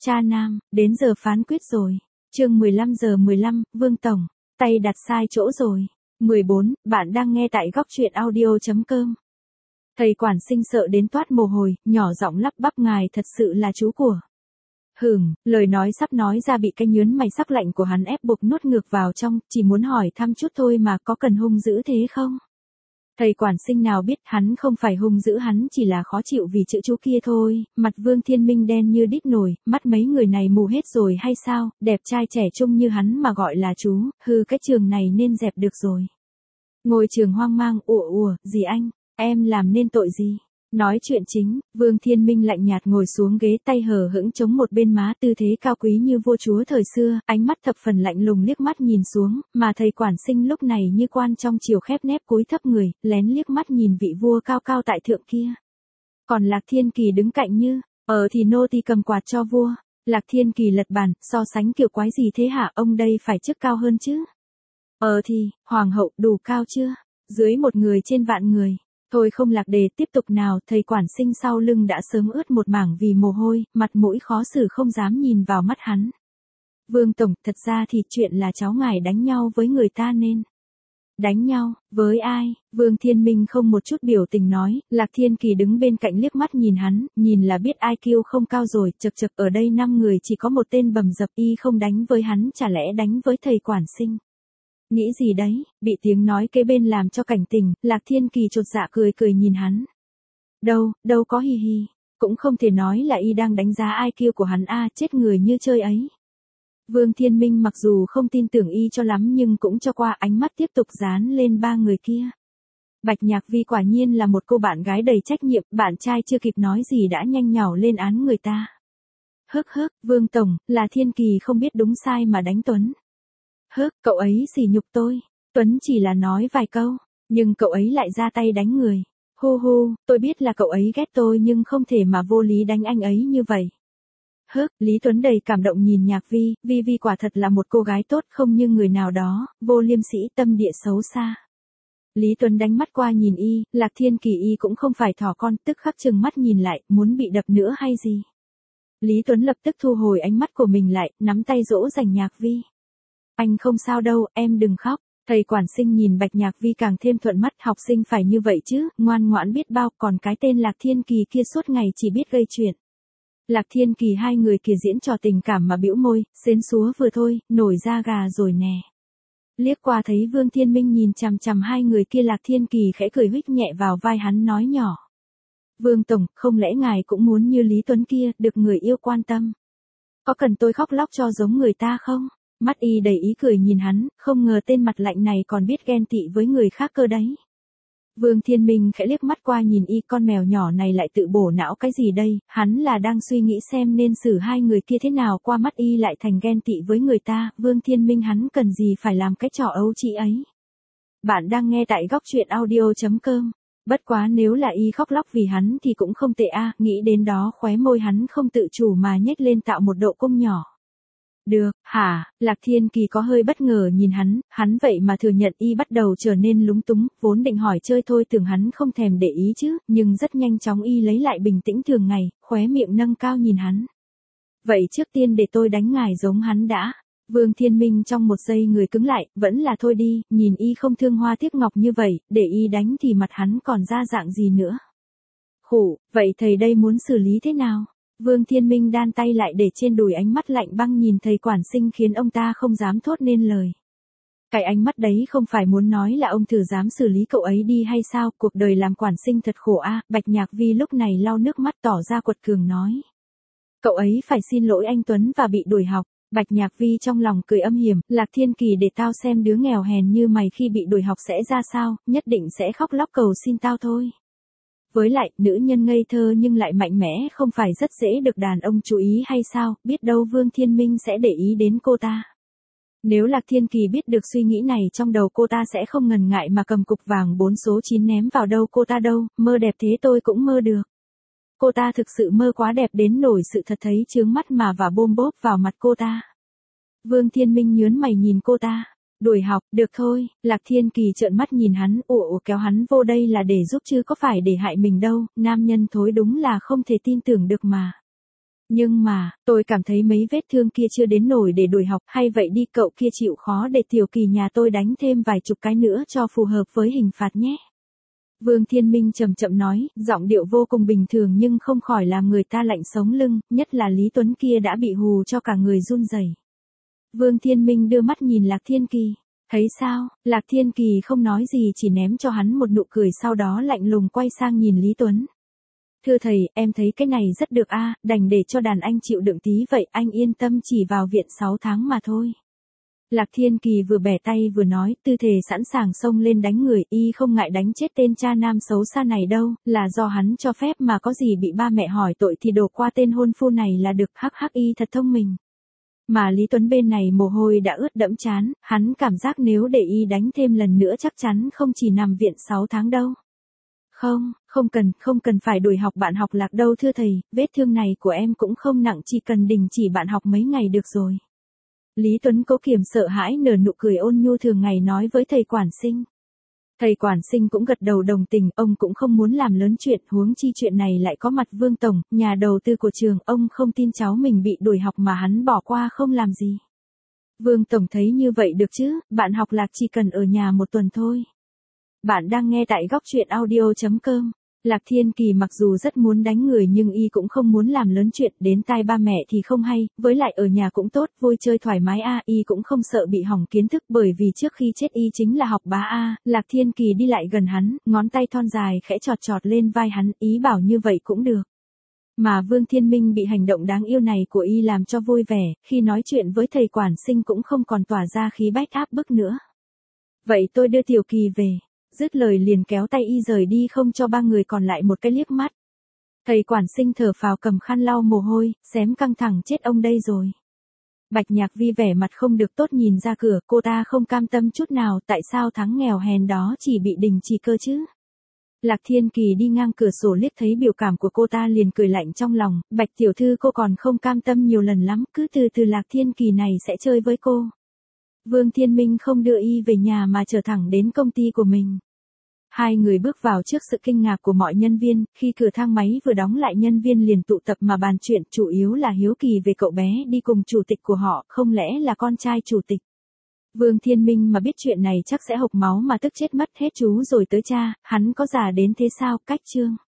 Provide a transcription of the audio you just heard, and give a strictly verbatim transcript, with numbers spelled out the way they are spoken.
Cha nam, đến giờ phán quyết rồi. Chương mười lăm giờ mười lăm, Vương Tổng, tay đặt sai chỗ rồi. mười bốn, bạn đang nghe tại góc truyện audio chấm com. Thầy quản sinh sợ đến toát mồ hôi, nhỏ giọng lắp bắp ngài thật sự là chú của. Hửng, lời nói sắp nói ra bị cái nhớn mày sắc lạnh của hắn ép buộc nuốt ngược vào trong, chỉ muốn hỏi thăm chút thôi mà có cần hung dữ thế không? Thầy quản sinh nào biết hắn không phải hung dữ, hắn chỉ là khó chịu vì chữ chú kia thôi. Mặt Vương Thiên Minh đen như đít nồi, mắt mấy người này mù hết rồi hay sao, đẹp trai trẻ trung như hắn mà gọi là chú, hư cái trường này nên dẹp được rồi. Ngồi trường hoang mang, ủa ủa, gì anh, em làm nên tội gì? Nói chuyện chính, Vương Thiên Minh lạnh nhạt ngồi xuống ghế, tay hờ hững chống một bên má, tư thế cao quý như vua chúa thời xưa, ánh mắt thập phần lạnh lùng liếc mắt nhìn xuống, mà thầy quản sinh lúc này như quan trong triều khép nép cúi thấp người, lén liếc mắt nhìn vị vua cao cao tại thượng kia. Còn Lạc Thiên Kỳ đứng cạnh như, ờ thì nô tỳ cầm quạt cho vua. Lạc Thiên Kỳ lật bàn, so sánh kiểu quái gì thế hả, ông đây phải chức cao hơn chứ. Ờ thì, hoàng hậu đủ cao chưa? Dưới một người trên vạn người. Thôi không lạc đề, tiếp tục nào, thầy quản sinh sau lưng đã sớm ướt một mảng vì mồ hôi, mặt mũi khó xử không dám nhìn vào mắt hắn. Vương Tổng, thật ra thì chuyện là cháu ngài đánh nhau với người ta nên. Đánh nhau, với ai? Vương Thiên Minh không một chút biểu tình nói, Lạc Thiên Kỳ đứng bên cạnh liếc mắt nhìn hắn, nhìn là biết i kiu không cao rồi, chật chật ở đây năm người chỉ có một tên bầm dập, y không đánh với hắn chả lẽ đánh với thầy quản sinh. Nghĩ gì đấy, bị tiếng nói kế bên làm cho cảnh tỉnh, Lạc Thiên Kỳ chột dạ cười cười nhìn hắn. Đâu, đâu có hi hi, cũng không thể nói là y đang đánh giá i kiu của hắn a, chết người như chơi ấy. Vương Thiên Minh mặc dù không tin tưởng y cho lắm nhưng cũng cho qua, ánh mắt tiếp tục dán lên ba người kia. Bạch Nhạc Vi quả nhiên là một cô bạn gái đầy trách nhiệm, bạn trai chưa kịp nói gì đã nhanh nhảu lên án người ta. Hức hức, Vương Tổng, là Thiên Kỳ không biết đúng sai mà đánh Tuấn. Hức, cậu ấy sỉ nhục tôi. Tuấn chỉ là nói vài câu, nhưng cậu ấy lại ra tay đánh người. Hu hu, tôi biết là cậu ấy ghét tôi nhưng không thể mà vô lý đánh anh ấy như vậy. Hức, Lý Tuấn đầy cảm động nhìn Nhạc Vi, Vi Vi quả thật là một cô gái tốt không như người nào đó, vô liêm sĩ tâm địa xấu xa. Lý Tuấn đánh mắt qua nhìn y, Lạc Thiên Kỳ y cũng không phải thỏ con, tức khắc trừng mắt nhìn lại, muốn bị đập nữa hay gì. Lý Tuấn lập tức thu hồi ánh mắt của mình lại, nắm tay dỗ dành Nhạc Vi. Anh không sao đâu, em đừng khóc. Thầy quản sinh nhìn Bạch Nhạc Vi càng thêm thuận mắt, học sinh phải như vậy chứ, ngoan ngoãn biết bao, còn cái tên Lạc Thiên Kỳ kia suốt ngày chỉ biết gây chuyện. Lạc Thiên Kỳ hai người kia diễn trò tình cảm mà bĩu môi, xến xúa vừa thôi, nổi da gà rồi nè. Liếc qua thấy Vương Thiên Minh nhìn chằm chằm hai người kia, Lạc Thiên Kỳ khẽ cười huých nhẹ vào vai hắn nói nhỏ. Vương Tổng, không lẽ ngài cũng muốn như Lý Tuấn kia, được người yêu quan tâm? Có cần tôi khóc lóc cho giống người ta không? Mắt y đầy ý cười nhìn hắn, không ngờ tên mặt lạnh này còn biết ghen tị với người khác cơ đấy. Vương Thiên Minh khẽ liếc mắt qua nhìn y, con mèo nhỏ này lại tự bổ não cái gì đây, hắn là đang suy nghĩ xem nên xử hai người kia thế nào, qua mắt y lại thành ghen tị với người ta, Vương Thiên Minh hắn cần gì phải làm cái trò ấu trĩ ấy. Bạn đang nghe tại góc truyện audio chấm com. Bất quá nếu là y khóc lóc vì hắn thì cũng không tệ a, nghĩ đến đó khóe môi hắn không tự chủ mà nhếch lên tạo một độ cong nhỏ. Được, hả, Lạc Thiên Kỳ có hơi bất ngờ nhìn hắn, hắn vậy mà thừa nhận, y bắt đầu trở nên lúng túng, vốn định hỏi chơi thôi tưởng hắn không thèm để ý chứ, nhưng rất nhanh chóng y lấy lại bình tĩnh thường ngày, khóe miệng nâng cao nhìn hắn. Vậy trước tiên để tôi đánh ngài giống hắn đã. Vương Thiên Minh trong một giây người cứng lại, vẫn là thôi đi, nhìn y không thương hoa tiếc ngọc như vậy, để y đánh thì mặt hắn còn ra dạng gì nữa. Khủ, vậy thầy đây muốn xử lý thế nào? Vương Thiên Minh đan tay lại để trên đùi, ánh mắt lạnh băng nhìn thầy quản sinh khiến ông ta không dám thốt nên lời. Cái ánh mắt đấy không phải muốn nói là ông thử dám xử lý cậu ấy đi hay sao, cuộc đời làm quản sinh thật khổ a. Bạch Nhạc Vi lúc này lau nước mắt tỏ ra quật cường nói. Cậu ấy phải xin lỗi anh Tuấn và bị đuổi học. Bạch Nhạc Vi trong lòng cười âm hiểm, Lạc Thiên Kỳ để tao xem đứa nghèo hèn như mày khi bị đuổi học sẽ ra sao, nhất định sẽ khóc lóc cầu xin tao thôi. Với lại, nữ nhân ngây thơ nhưng lại mạnh mẽ không phải rất dễ được đàn ông chú ý hay sao, biết đâu Vương Thiên Minh sẽ để ý đến cô ta. Nếu Lạc Thiên Kỳ biết được suy nghĩ này trong đầu cô ta sẽ không ngần ngại mà cầm cục vàng bốn số chín ném vào đâu cô ta đâu, mơ đẹp thế tôi cũng mơ được. Cô ta thực sự mơ quá đẹp đến nổi sự thật thấy chướng mắt mà và bôm bốp vào mặt cô ta. Vương Thiên Minh nhớn mày nhìn cô ta. Đuổi học, được thôi, Lạc Thiên Kỳ trợn mắt nhìn hắn, ủa kéo hắn vô đây là để giúp chứ có phải để hại mình đâu, nam nhân thối đúng là không thể tin tưởng được mà. Nhưng mà, tôi cảm thấy mấy vết thương kia chưa đến nổi để đuổi học, hay vậy đi cậu kia chịu khó để Tiểu Kỳ nhà tôi đánh thêm vài chục cái nữa cho phù hợp với hình phạt nhé. Vương Thiên Minh chậm chậm nói, giọng điệu vô cùng bình thường nhưng không khỏi làm người ta lạnh sống lưng, nhất là Lý Tuấn kia đã bị hù cho cả người run rẩy. Vương Thiên Minh đưa mắt nhìn Lạc Thiên Kỳ. Thấy sao, Lạc Thiên Kỳ không nói gì chỉ ném cho hắn một nụ cười sau đó lạnh lùng quay sang nhìn Lý Tuấn. Thưa thầy, em thấy cái này rất được a, đành để cho đàn anh chịu đựng tí vậy, anh yên tâm chỉ vào viện sáu tháng mà thôi. Lạc Thiên Kỳ vừa bẻ tay vừa nói, tư thế sẵn sàng xông lên đánh người, y không ngại đánh chết tên cha nam xấu xa này đâu, là do hắn cho phép mà có gì bị ba mẹ hỏi tội thì đổ qua tên hôn phu này là được, hắc hắc y thật thông minh. Mà Lý Tuấn bên này mồ hôi đã ướt đẫm trán, hắn cảm giác nếu để y đánh thêm lần nữa chắc chắn không chỉ nằm viện sáu tháng đâu. Không, không cần, không cần phải đuổi học bạn học Lạc đâu thưa thầy, vết thương này của em cũng không nặng, chỉ cần đình chỉ bạn học mấy ngày được rồi. Lý Tuấn cố kiềm sợ hãi nở nụ cười ôn nhu thường ngày nói với thầy quản sinh. Thầy quản sinh cũng gật đầu đồng tình, ông cũng không muốn làm lớn chuyện, huống chi chuyện này lại có mặt Vương Tổng, nhà đầu tư của trường, ông không tin cháu mình bị đuổi học mà hắn bỏ qua không làm gì. Vương Tổng thấy như vậy được chứ, bạn học Lạc chỉ cần ở nhà một tuần thôi. Bạn đang nghe tại góc truyện audio chấm com. Lạc Thiên Kỳ mặc dù rất muốn đánh người nhưng y cũng không muốn làm lớn chuyện, đến tai ba mẹ thì không hay, với lại ở nhà cũng tốt, vui chơi thoải mái a, y cũng không sợ bị hỏng kiến thức bởi vì trước khi chết y chính là học bá a. Lạc Thiên Kỳ đi lại gần hắn, ngón tay thon dài khẽ chọt chọt lên vai hắn, ý bảo như vậy cũng được. Mà Vương Thiên Minh bị hành động đáng yêu này của y làm cho vui vẻ, khi nói chuyện với thầy quản sinh cũng không còn tỏa ra khí bách áp bức nữa. Vậy tôi đưa Tiểu Kỳ về. Dứt lời liền kéo tay y rời đi không cho ba người còn lại một cái liếc mắt. Thầy quản sinh thở phào cầm khăn lau mồ hôi, xém căng thẳng chết ông đây rồi. Bạch Nhạc Vi vẻ mặt không được tốt nhìn ra cửa, cô ta không cam tâm chút nào, tại sao tháng nghèo hèn đó chỉ bị đình chỉ cơ chứ. Lạc Thiên Kỳ đi ngang cửa sổ liếc thấy biểu cảm của cô ta liền cười lạnh trong lòng, Bạch tiểu thư cô còn không cam tâm nhiều lần lắm, cứ từ từ Lạc Thiên Kỳ này sẽ chơi với cô. Vương Thiên Minh không đưa y về nhà mà trở thẳng đến công ty của mình. Hai người bước vào trước sự kinh ngạc của mọi nhân viên, khi cửa thang máy vừa đóng lại nhân viên liền tụ tập mà bàn chuyện, chủ yếu là hiếu kỳ về cậu bé đi cùng chủ tịch của họ, không lẽ là con trai chủ tịch. Vương Thiên Minh mà biết chuyện này chắc sẽ hộc máu mà tức chết mất hết chú rồi tới cha, hắn có già đến thế sao, cách chương.